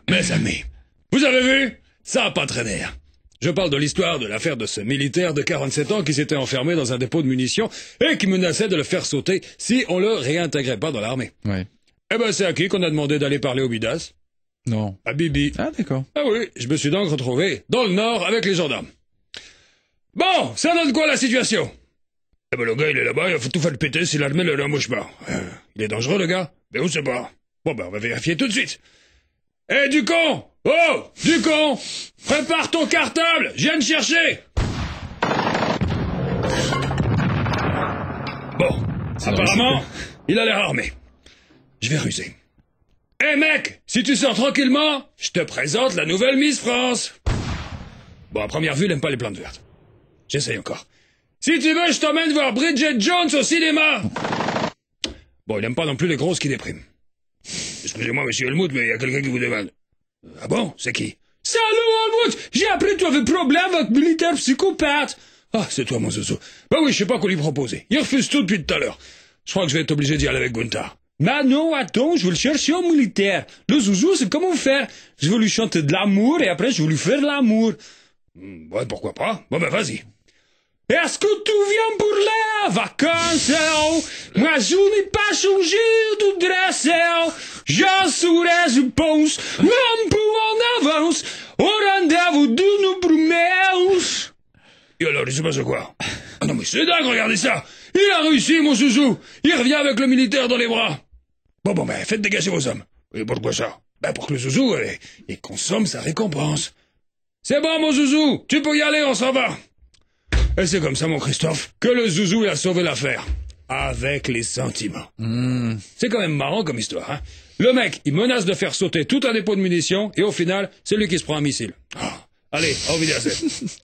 Mes amis, vous avez vu? Ça a pas traîné. Je parle de l'histoire de l'affaire de ce militaire de 47 ans qui s'était enfermé dans un dépôt de munitions et qui menaçait de le faire sauter si on le réintégrait pas dans l'armée. Ouais. Eh ben, c'est à qui qu'on a demandé d'aller parler au Bidas? Non. À Bibi. Ah, d'accord. Ah oui, je me suis donc retrouvé dans le Nord avec les gendarmes. Bon, ça donne quoi la situation? Eh ben, le gars, il est là-bas, il a tout fait le péter s'il admet le remouchement. Il est dangereux, le gars? Ben, on sait pas. Bon, ben, on va vérifier tout de suite. Eh, Ducon! Oh! Ducon! Prépare ton cartable! Je viens de chercher! Bon, apparemment, il a l'air armé. Je vais ruser. Eh mec, si tu sors tranquillement, je te présente la nouvelle Miss France. Bon, à première vue, il aime pas les plantes vertes. J'essaye encore. Si tu veux, je t'emmène voir Bridget Jones au cinéma. Bon, il aime pas non plus les grosses qui dépriment. Excusez-moi, monsieur Helmut, mais il y a quelqu'un qui vous demande. Ah bon? C'est qui? Salut Helmut! J'ai appris que tu avais problème avec militaire psychopathe. Ah, c'est toi, mon zouzou. Ben oui, je sais pas quoi lui proposer. Il refuse tout depuis tout à l'heure. Je crois que je vais être obligé d'y aller avec Gunther. Mais non, attends, je vais le chercher au militaire. Le zouzou, c'est comment faire? Je vais lui chanter de l'amour et après je vais lui faire l'amour. Ouais, pourquoi pas? Bon ben vas-y. Est-ce que tu viens pour les vacances? Moi, je n'ai pas changé de dress. Je serai, je pense, même peu en avance au rendez-vous de nos promesses. Et alors, il se passe quoi? Ah non, mais c'est dingue, regardez ça! Il a réussi, mon zouzou! Il revient avec le militaire dans les bras! Bon, ben, faites dégager vos hommes. Et pourquoi ça? Ben, pour que le zouzou, il consomme sa récompense. C'est bon, mon zouzou! Tu peux y aller, on s'en va! Et c'est comme ça, mon Christophe, que le zouzou il a sauvé l'affaire. Avec les sentiments. C'est quand même marrant comme histoire, hein? Le mec, il menace de faire sauter tout un dépôt de munitions, et au final, c'est lui qui se prend un missile. Ah, allez, au Wiedersehen.